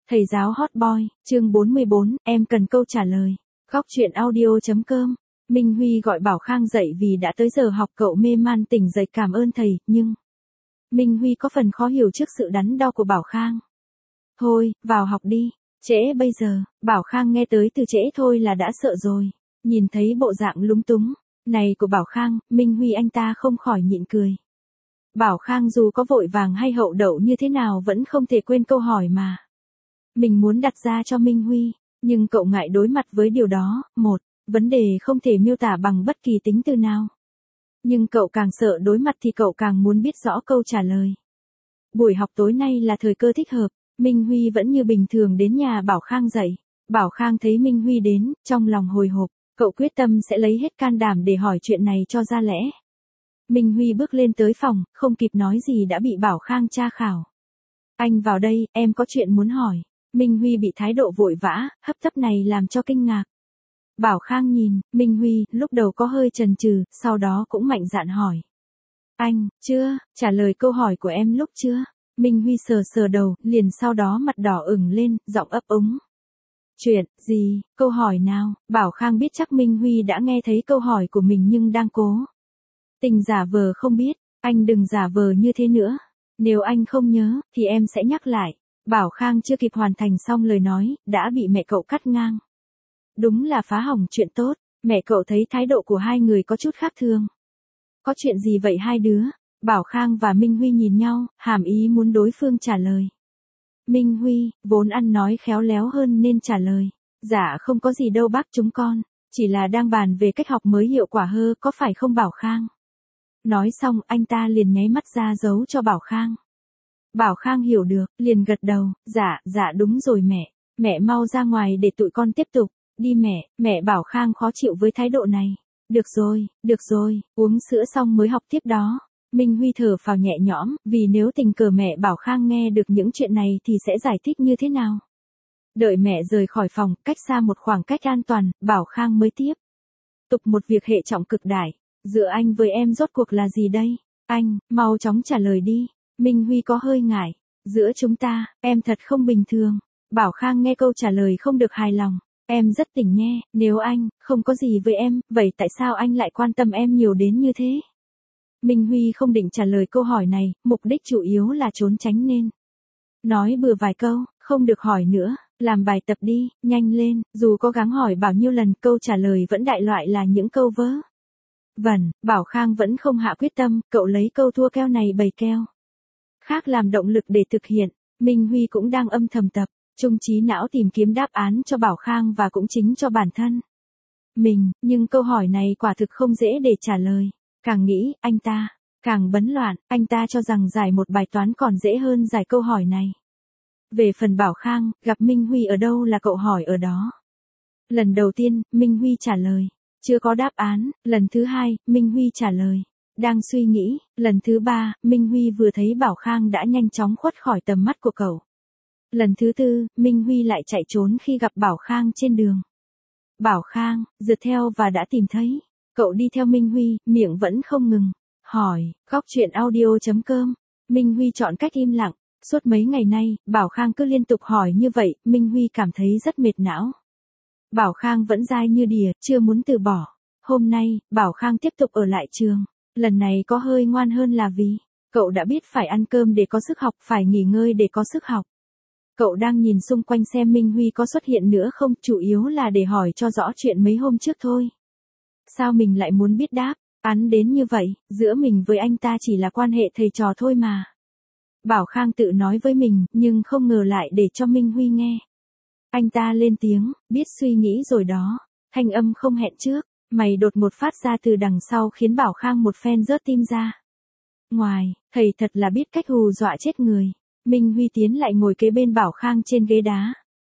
Thầy giáo hot boy, chương 44, em cần câu trả lời. Góc truyện audio.com. Minh Huy gọi Bảo Khang dậy vì đã tới giờ học, cậu mê man tỉnh dậy cảm ơn thầy, nhưng Minh Huy có phần khó hiểu trước sự đắn đo của Bảo Khang. Thôi, vào học đi, trễ bây giờ. Bảo Khang nghe tới từ trễ thôi là đã sợ rồi. Nhìn thấy bộ dạng lúng túng này của Bảo Khang, Minh Huy anh ta không khỏi nhịn cười. Bảo Khang dù có vội vàng hay hậu đậu như thế nào vẫn không thể quên câu hỏi mà mình muốn đặt ra cho Minh Huy, nhưng cậu ngại đối mặt với điều đó. Một vấn đề không thể miêu tả bằng bất kỳ tính từ nào. Nhưng cậu càng sợ đối mặt thì cậu càng muốn biết rõ câu trả lời. Buổi học tối nay là thời cơ thích hợp, Minh Huy vẫn như bình thường đến nhà Bảo Khang dậy. Bảo Khang thấy Minh Huy đến, trong lòng hồi hộp, cậu quyết tâm sẽ lấy hết can đảm để hỏi chuyện này cho ra lẽ. Minh Huy bước lên tới phòng, không kịp nói gì đã bị Bảo Khang tra khảo. Anh vào đây, em có chuyện muốn hỏi. Minh Huy bị thái độ vội vã, hấp tấp này làm cho kinh ngạc. Bảo Khang nhìn, Minh Huy, lúc đầu có hơi chần chừ, sau đó cũng mạnh dạn hỏi. Anh, chưa, trả lời câu hỏi của em lúc chưa? Minh Huy sờ sờ đầu, liền sau đó mặt đỏ ửng lên, giọng ấp úng. Chuyện, gì, câu hỏi nào? Bảo Khang biết chắc Minh Huy đã nghe thấy câu hỏi của mình nhưng đang cố tình giả vờ không biết. Anh đừng giả vờ như thế nữa. Nếu anh không nhớ, thì em sẽ nhắc lại. Bảo Khang chưa kịp hoàn thành xong lời nói, đã bị mẹ cậu cắt ngang. Đúng là phá hỏng chuyện tốt. Mẹ cậu thấy thái độ của hai người có chút khác thường. Có chuyện gì vậy hai đứa? Bảo Khang và Minh Huy nhìn nhau, hàm ý muốn đối phương trả lời. Minh Huy, vốn ăn nói khéo léo hơn nên trả lời. Dạ không có gì đâu bác chúng con. Chỉ là đang bàn về cách học mới hiệu quả hơn, có phải không Bảo Khang? Nói xong anh ta liền nháy mắt ra dấu cho Bảo Khang. Bảo Khang hiểu được, liền gật đầu, dạ đúng rồi mẹ mau ra ngoài để tụi con tiếp tục, đi mẹ Bảo Khang khó chịu với thái độ này. Được rồi, uống sữa xong mới học tiếp đó. Minh Huy thở phào nhẹ nhõm, vì nếu tình cờ mẹ Bảo Khang nghe được những chuyện này thì sẽ giải thích như thế nào. Đợi mẹ rời khỏi phòng, cách xa một khoảng cách an toàn, Bảo Khang mới tiếp tục một việc hệ trọng cực đại. Giữa anh với em rốt cuộc là gì đây? Anh, mau chóng trả lời đi. Minh Huy có hơi ngại. Giữa chúng ta, em thật không bình thường. Bảo Khang nghe câu trả lời không được hài lòng. Em rất tỉnh nghe, nếu anh không có gì với em, vậy tại sao anh lại quan tâm em nhiều đến như thế? Minh Huy không định trả lời câu hỏi này, mục đích chủ yếu là trốn tránh nên nói bừa vài câu, không được hỏi nữa, làm bài tập đi, nhanh lên, dù cố gắng hỏi bao nhiêu lần câu trả lời vẫn đại loại là những câu vớ vẩn. Bảo Khang vẫn không hạ quyết tâm, cậu lấy câu thua keo này bày keo khác làm động lực để thực hiện. Minh Huy cũng đang âm thầm tập trung trí não tìm kiếm đáp án cho Bảo Khang và cũng chính cho bản thân mình, nhưng câu hỏi này quả thực không dễ để trả lời. Càng nghĩ, anh ta càng bấn loạn, anh ta cho rằng giải một bài toán còn dễ hơn giải câu hỏi này. Về phần Bảo Khang, gặp Minh Huy ở đâu là cậu hỏi ở đó. Lần đầu tiên, Minh Huy trả lời, chưa có đáp án. Lần thứ hai, Minh Huy trả lời, đang suy nghĩ. Lần thứ ba, Minh Huy vừa thấy Bảo Khang đã nhanh chóng khuất khỏi tầm mắt của cậu. Lần thứ tư, Minh Huy lại chạy trốn khi gặp Bảo Khang trên đường. Bảo Khang, rượt theo và đã tìm thấy. Cậu đi theo Minh Huy, miệng vẫn không ngừng hỏi. Góc truyện audio.com. Minh Huy chọn cách im lặng. Suốt mấy ngày nay, Bảo Khang cứ liên tục hỏi như vậy, Minh Huy cảm thấy rất mệt não. Bảo Khang vẫn dai như đỉa, chưa muốn từ bỏ. Hôm nay, Bảo Khang tiếp tục ở lại trường. Lần này có hơi ngoan hơn là vì cậu đã biết phải ăn cơm để có sức học, phải nghỉ ngơi để có sức học. Cậu đang nhìn xung quanh xem Minh Huy có xuất hiện nữa không, chủ yếu là để hỏi cho rõ chuyện mấy hôm trước thôi. Sao mình lại muốn biết đáp án đến như vậy, giữa mình với anh ta chỉ là quan hệ thầy trò thôi mà. Bảo Khang tự nói với mình, nhưng không ngờ lại để cho Minh Huy nghe. Anh ta lên tiếng, biết suy nghĩ rồi đó. Thanh âm không hẹn trước, mày đột ngột phát ra từ đằng sau khiến Bảo Khang một phen rớt tim ra. Ngoài, thầy thật là biết cách hù dọa chết người. Minh Huy tiến lại ngồi kế bên Bảo Khang trên ghế đá.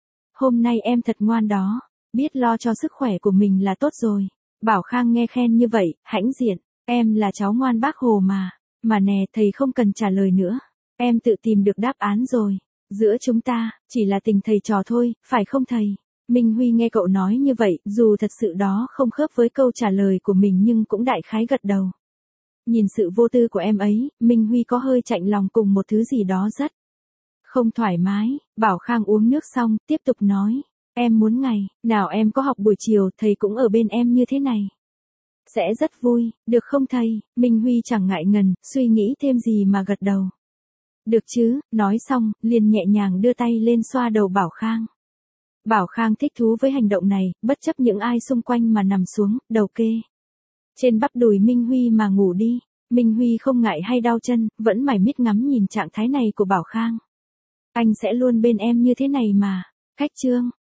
Hôm nay em thật ngoan đó, biết lo cho sức khỏe của mình là tốt rồi. Bảo Khang nghe khen như vậy, hãnh diện, em là cháu ngoan bác Hồ mà. Mà nè, thầy không cần trả lời nữa. Em tự tìm được đáp án rồi. Giữa chúng ta, chỉ là tình thầy trò thôi, phải không thầy? Minh Huy nghe cậu nói như vậy, dù thật sự đó không khớp với câu trả lời của mình nhưng cũng đại khái gật đầu. Nhìn sự vô tư của em ấy, Minh Huy có hơi chạnh lòng cùng một thứ gì đó rất không thoải mái, Bảo Khang uống nước xong, tiếp tục nói. Em muốn ngày nào em có học buổi chiều thầy cũng ở bên em như thế này. Sẽ rất vui, được không thầy? Minh Huy chẳng ngại ngần, suy nghĩ thêm gì mà gật đầu. Được chứ, nói xong, liền nhẹ nhàng đưa tay lên xoa đầu Bảo Khang. Bảo Khang thích thú với hành động này, bất chấp những ai xung quanh mà nằm xuống, đầu kê trên bắp đùi Minh Huy mà ngủ đi. Minh Huy không ngại hay đau chân, vẫn mải miết ngắm nhìn trạng thái này của Bảo Khang. Anh sẽ luôn bên em như thế này mà. Khách Trương.